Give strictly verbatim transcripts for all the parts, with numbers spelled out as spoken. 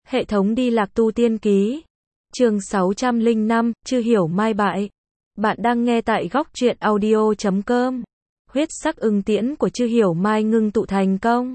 Hệ thống đi lạc tu tiên ký. Chương sáu trăm lẻ năm, Chư Hiểu Mai bại. Bạn đang nghe tại góc truyện audio chấm com. Huyết sắc ưng tiễn của Chư Hiểu Mai ngưng tụ thành công.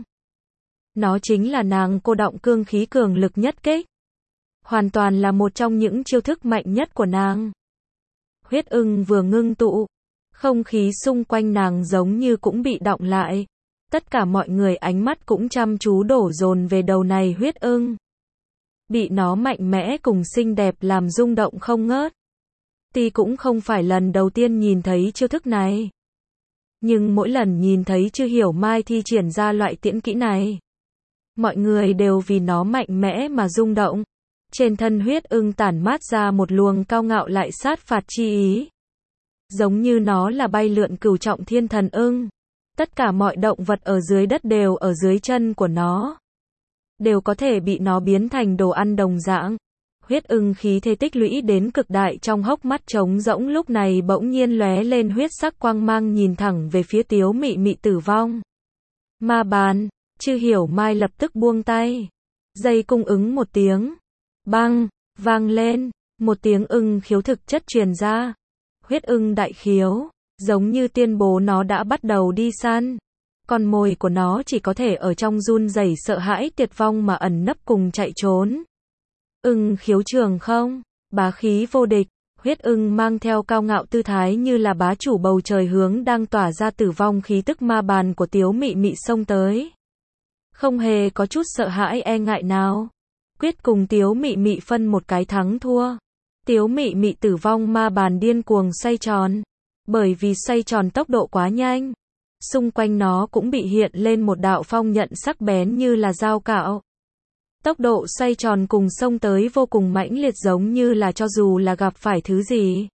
Nó chính là nàng cô động cương khí cường lực nhất kích. Hoàn toàn là một trong những chiêu thức mạnh nhất của nàng. Huyết ưng vừa ngưng tụ, không khí xung quanh nàng giống như cũng bị đọng lại. Tất cả mọi người ánh mắt cũng chăm chú đổ dồn về đầu này huyết ưng. Bị nó mạnh mẽ cùng xinh đẹp làm rung động không ngớt. Ti cũng không phải lần đầu tiên nhìn thấy chiêu thức này. Nhưng mỗi lần nhìn thấy Chư Hiểu Mai thi triển ra loại tiễn kỹ này, mọi người đều vì nó mạnh mẽ mà rung động. Trên thân huyết ưng tản mát ra một luồng cao ngạo lại sát phạt chi ý. Giống như nó là bay lượn cửu trọng thiên thần ưng. Tất cả mọi động vật ở dưới đất đều ở dưới chân của nó. Đều có thể bị nó biến thành đồ ăn đồng dạng. Huyết ưng khí thế tích lũy đến cực đại trong hốc mắt trống rỗng lúc này bỗng nhiên lóe lên huyết sắc quang mang nhìn thẳng về phía Tiếu Mị Mị tử vong. Ma bàn, Chư Hiểu Mai lập tức buông tay. Dây cung ứng một tiếng. Băng, vang lên, một tiếng ưng khiếu thực chất truyền ra. Huyết ưng đại khiếu, giống như tuyên bố nó đã bắt đầu đi săn. Con mồi của nó chỉ có thể ở trong run rẩy sợ hãi tuyệt vong mà ẩn nấp cùng chạy trốn. Ưng khiếu trường không, bá khí vô địch, huyết ưng mang theo cao ngạo tư thái như là bá chủ bầu trời hướng đang tỏa ra tử vong khí tức ma bàn của Tiếu Mị Mị xông tới. Không hề có chút sợ hãi e ngại nào. Quyết cùng Tiếu Mị Mị phân một cái thắng thua. Tiếu Mị Mị tử vong ma bàn điên cuồng xoay tròn. Bởi vì xoay tròn tốc độ quá nhanh. Xung quanh nó cũng bị hiện lên một đạo phong nhận sắc bén như là dao cạo. Tốc độ xoay tròn cùng xông tới vô cùng mãnh liệt giống như là cho dù là gặp phải thứ gì,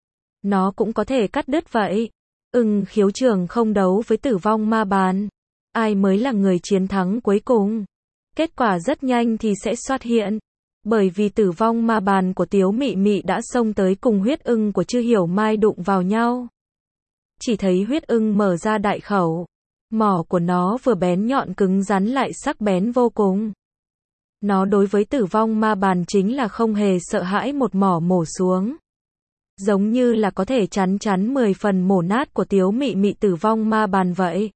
nó cũng có thể cắt đứt vậy. Ưng khiếu trường không đấu với tử vong ma bàn. Ai mới là người chiến thắng cuối cùng? Kết quả rất nhanh thì sẽ xuất hiện. Bởi vì tử vong ma bàn của Tiếu Mị Mị đã xông tới cùng huyết ưng của Chư Hiểu Mai đụng vào nhau. Chỉ thấy huyết ưng mở ra đại khẩu. Mỏ của nó vừa bén nhọn cứng rắn lại sắc bén vô cùng. Nó đối với tử vong ma bàn chính là không hề sợ hãi một mỏ mổ xuống. Giống như là có thể chắn chắn mười phần mổ nát của Tiếu Mị Mị tử vong ma bàn vậy.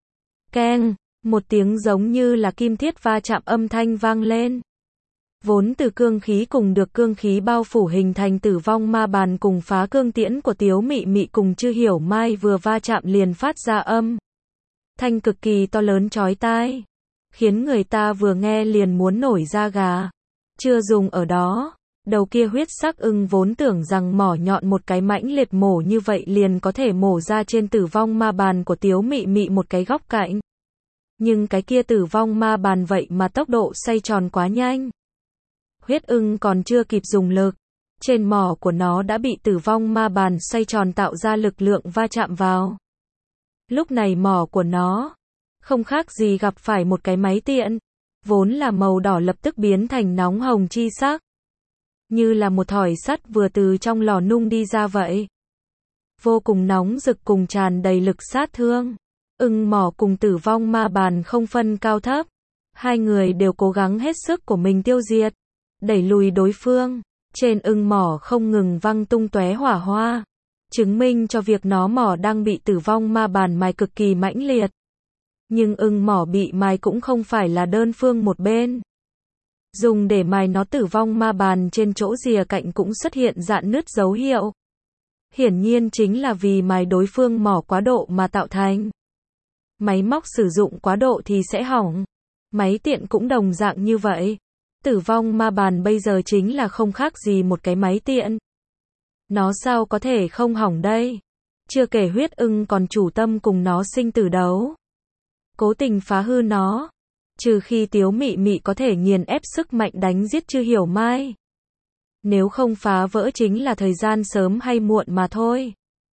Keng, một tiếng giống như là kim thiết va chạm âm thanh vang lên. Vốn từ cương khí cùng được cương khí bao phủ hình thành tử vong ma bàn cùng phá cương tiễn của Tiếu Mị Mị cùng Chư Hiểu Mai vừa va chạm liền phát ra âm thanh cực kỳ to lớn chói tai, khiến người ta vừa nghe liền muốn nổi da gà. Chưa dùng ở đó, đầu kia huyết sắc ưng vốn tưởng rằng mỏ nhọn một cái mãnh liệt mổ như vậy liền có thể mổ ra trên tử vong ma bàn của Tiếu Mị Mị một cái góc cạnh. Nhưng cái kia tử vong ma bàn vậy mà tốc độ xoay tròn quá nhanh. Huyết ưng còn chưa kịp dùng lực, trên mỏ của nó đã bị tử vong ma bàn xoay tròn tạo ra lực lượng va chạm vào. Lúc này mỏ của nó không khác gì gặp phải một cái máy tiện, vốn là màu đỏ lập tức biến thành nóng hồng chi sắc. Như là một thỏi sắt vừa từ trong lò nung đi ra vậy. Vô cùng nóng rực cùng tràn đầy lực sát thương. Ưng mỏ cùng tử vong ma bàn không phân cao thấp. Hai người đều cố gắng hết sức của mình tiêu diệt, đẩy lùi đối phương. Trên ưng mỏ không ngừng văng tung tóe hỏa hoa, chứng minh cho việc nó mỏ đang bị tử vong ma bàn mài cực kỳ mãnh liệt. Nhưng ưng mỏ bị mài cũng không phải là đơn phương một bên. Dùng để mài nó tử vong ma bàn trên chỗ rìa cạnh cũng xuất hiện rạn nứt dấu hiệu. Hiển nhiên chính là vì mài đối phương mỏ quá độ mà tạo thành. Máy móc sử dụng quá độ thì sẽ hỏng. Máy tiện cũng đồng dạng như vậy. Tử vong ma bàn bây giờ chính là không khác gì một cái máy tiện. Nó sao có thể không hỏng đây? Chưa kể huyết ưng còn chủ tâm cùng nó sinh tử đấu. Cố tình phá hư nó. Trừ khi Tiếu Mị Mị có thể nghiền ép sức mạnh đánh giết Chư Hiểu Mai. Nếu không phá vỡ chính là thời gian sớm hay muộn mà thôi.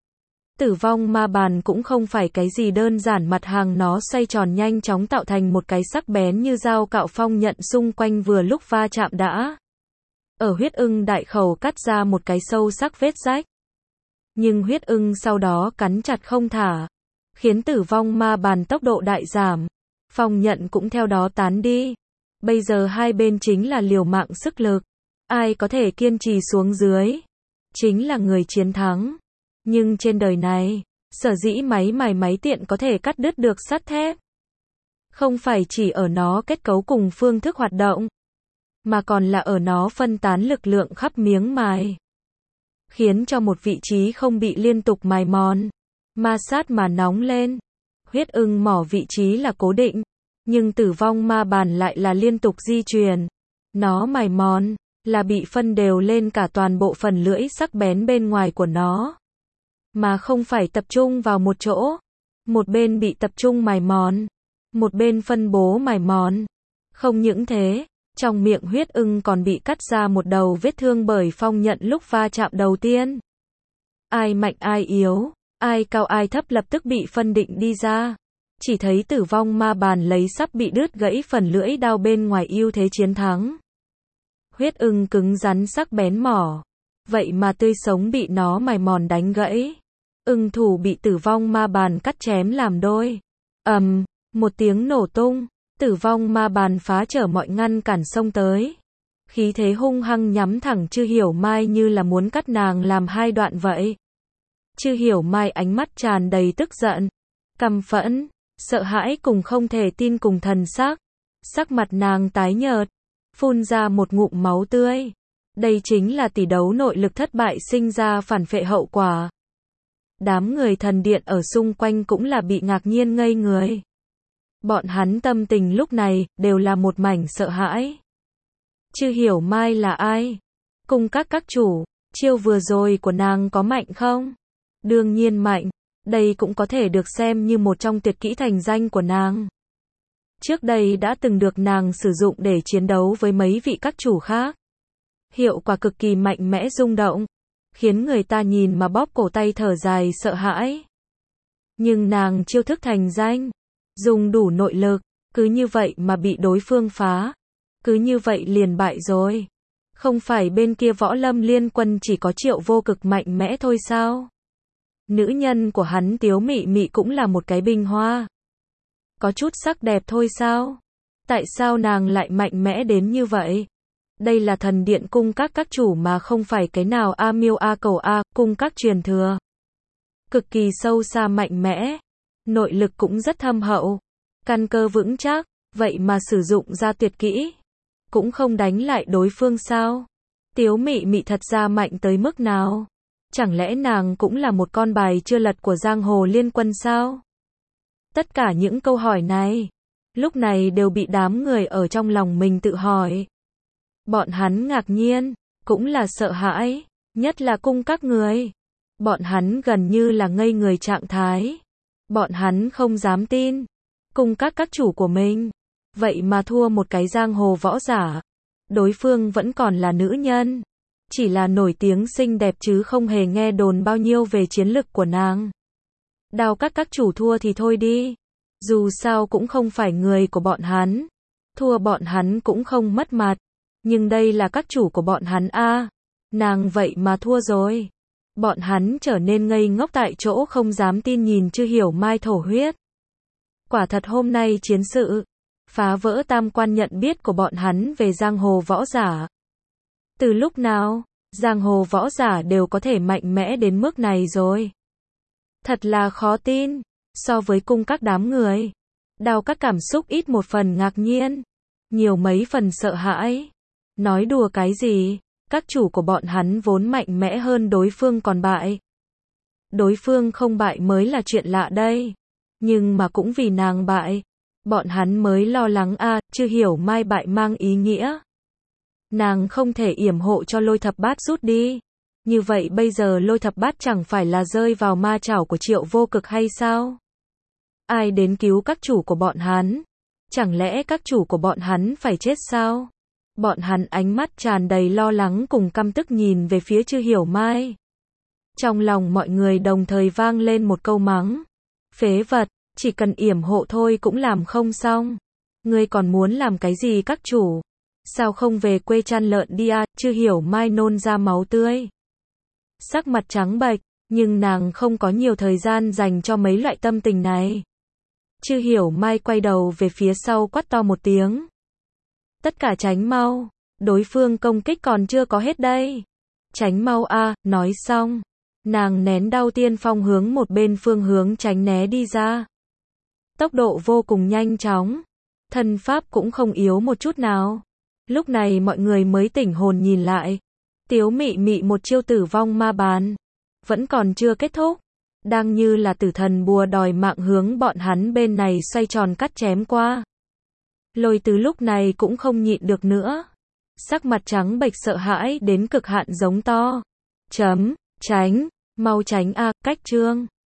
Tử vong ma bàn cũng không phải cái gì đơn giản, mặt hàng nó xoay tròn nhanh chóng tạo thành một cái sắc bén như dao cạo phong nhận xung quanh vừa lúc va chạm đã. Ở huyết ưng đại khẩu cắt ra một cái sâu sắc vết rách. Nhưng huyết ưng sau đó cắn chặt không thả, khiến tử vong ma bàn tốc độ đại giảm. Phong nhận cũng theo đó tán đi. Bây giờ hai bên chính là liều mạng sức lực. Ai có thể kiên trì xuống dưới, chính là người chiến thắng. Nhưng trên đời này, sở dĩ máy mài máy tiện có thể cắt đứt được sắt thép, không phải chỉ ở nó kết cấu cùng phương thức hoạt động, mà còn là ở nó phân tán lực lượng khắp miếng mài, khiến cho một vị trí không bị liên tục mài mòn, ma sát mà nóng lên. Huyết ưng mỏ vị trí là cố định, nhưng tử vong ma bàn lại là liên tục di chuyển. Nó mài mòn, là bị phân đều lên cả toàn bộ phần lưỡi sắc bén bên ngoài của nó, mà không phải tập trung vào một chỗ. Một bên bị tập trung mài mòn, một bên phân bố mài mòn. Không những thế, trong miệng huyết ưng còn bị cắt ra một đầu vết thương bởi phong nhận lúc va chạm đầu tiên. Ai mạnh ai yếu, ai cao ai thấp lập tức bị phân định đi ra. Chỉ thấy tử vong ma bàn lấy sắp bị đứt gãy phần lưỡi đao bên ngoài ưu thế chiến thắng. Huyết ưng cứng rắn sắc bén mỏ, vậy mà tươi sống bị nó mài mòn đánh gãy. Ưng thủ bị tử vong ma bàn cắt chém làm đôi. Ầm, um, một tiếng nổ tung, tử vong ma bàn phá trở mọi ngăn cản xông tới. Khí thế hung hăng nhắm thẳng Chư Hiểu Mai như là muốn cắt nàng làm hai đoạn vậy. Chư Hiểu Mai ánh mắt tràn đầy tức giận, căm phẫn, sợ hãi cùng không thể tin cùng thần sắc. Sắc mặt nàng tái nhợt, phun ra một ngụm máu tươi. Đây chính là tỷ đấu nội lực thất bại sinh ra phản phệ hậu quả. Đám người thần điện ở xung quanh cũng là bị ngạc nhiên ngây người. Bọn hắn tâm tình lúc này đều là một mảnh sợ hãi. Chư Hiểu Mai là ai? Cung các các chủ, chiêu vừa rồi của nàng có mạnh không? Đương nhiên mạnh, đây cũng có thể được xem như một trong tuyệt kỹ thành danh của nàng. Trước đây đã từng được nàng sử dụng để chiến đấu với mấy vị các chủ khác. Hiệu quả cực kỳ mạnh mẽ rung động, khiến người ta nhìn mà bóp cổ tay thở dài sợ hãi. Nhưng nàng chiêu thức thành danh, dùng đủ nội lực, cứ như vậy mà bị đối phương phá. Cứ như vậy liền bại rồi. Không phải bên kia Võ Lâm Liên Quân chỉ có Triệu Vô Cực mạnh mẽ thôi sao? Nữ nhân của hắn Tiếu Mị Mị cũng là một cái bình hoa. Có chút sắc đẹp thôi sao? Tại sao nàng lại mạnh mẽ đến như vậy? Đây là thần điện cung các các chủ mà không phải cái nào A Miêu A Cầu A, cung các truyền thừa. Cực kỳ sâu xa mạnh mẽ. Nội lực cũng rất thâm hậu. Căn cơ vững chắc, vậy mà sử dụng ra tuyệt kỹ. Cũng không đánh lại đối phương sao? Tiếu Mị Mị thật ra mạnh tới mức nào? Chẳng lẽ nàng cũng là một con bài chưa lật của giang hồ liên quân sao? Tất cả những câu hỏi này, lúc này đều bị đám người ở trong lòng mình tự hỏi. Bọn hắn ngạc nhiên, cũng là sợ hãi, nhất là cung các người. Bọn hắn gần như là ngây người trạng thái. Bọn hắn không dám tin. Cung các các chủ của mình, vậy mà thua một cái giang hồ võ giả. Đối phương vẫn còn là nữ nhân. Chỉ là nổi tiếng xinh đẹp chứ không hề nghe đồn bao nhiêu về chiến lực của nàng. Đao các các chủ thua thì thôi đi. Dù sao cũng không phải người của bọn hắn. Thua bọn hắn cũng không mất mặt. Nhưng đây là các chủ của bọn hắn a. À, nàng vậy mà thua rồi. Bọn hắn trở nên ngây ngốc tại chỗ không dám tin nhìn Chư Hiểu Mai thổ huyết. Quả thật hôm nay chiến sự phá vỡ tam quan nhận biết của bọn hắn về giang hồ võ giả. Từ lúc nào, giang hồ võ giả đều có thể mạnh mẽ đến mức này rồi. Thật là khó tin. So với cung các đám người, Đao các cảm xúc ít một phần ngạc nhiên, nhiều mấy phần sợ hãi. Nói đùa cái gì, các chủ của bọn hắn vốn mạnh mẽ hơn đối phương còn bại. Đối phương không bại mới là chuyện lạ đây. Nhưng mà cũng vì nàng bại, bọn hắn mới lo lắng a. À, Chư Hiểu Mai bại mang ý nghĩa nàng không thể yểm hộ cho Lôi Thập Bát rút đi. Như vậy bây giờ Lôi Thập Bát chẳng phải là rơi vào ma chảo của Triệu Vô Cực hay sao? Ai đến cứu các chủ của bọn hắn? Chẳng lẽ các chủ của bọn hắn phải chết sao? Bọn hắn ánh mắt tràn đầy lo lắng cùng căm tức nhìn về phía Chư Hiểu Mai. Trong lòng mọi người đồng thời vang lên một câu mắng. Phế vật, chỉ cần yểm hộ thôi cũng làm không xong. Ngươi còn muốn làm cái gì các chủ? Sao không về quê chăn lợn đi à? Chư Hiểu Mai nôn ra máu tươi. Sắc mặt trắng bệch, nhưng nàng không có nhiều thời gian dành cho mấy loại tâm tình này. Chư Hiểu Mai quay đầu về phía sau quát to một tiếng. Tất cả tránh mau. Đối phương công kích còn chưa có hết đây. Tránh mau a, nói xong. Nàng nén đau tiên phong hướng một bên phương hướng tránh né đi ra. Tốc độ vô cùng nhanh chóng. Thân pháp cũng không yếu một chút nào. Lúc này mọi người mới tỉnh hồn nhìn lại. Tiếu mị mị một chiêu tử vong ma bàn. Vẫn còn chưa kết thúc. Đang như là tử thần bùa đòi mạng hướng bọn hắn bên này xoay tròn cắt chém qua. Lôi Tứ lúc này cũng không nhịn được nữa. Sắc mặt trắng bệch sợ hãi đến cực hạn giống to. Chấm, tránh, mau tránh a, cách trương.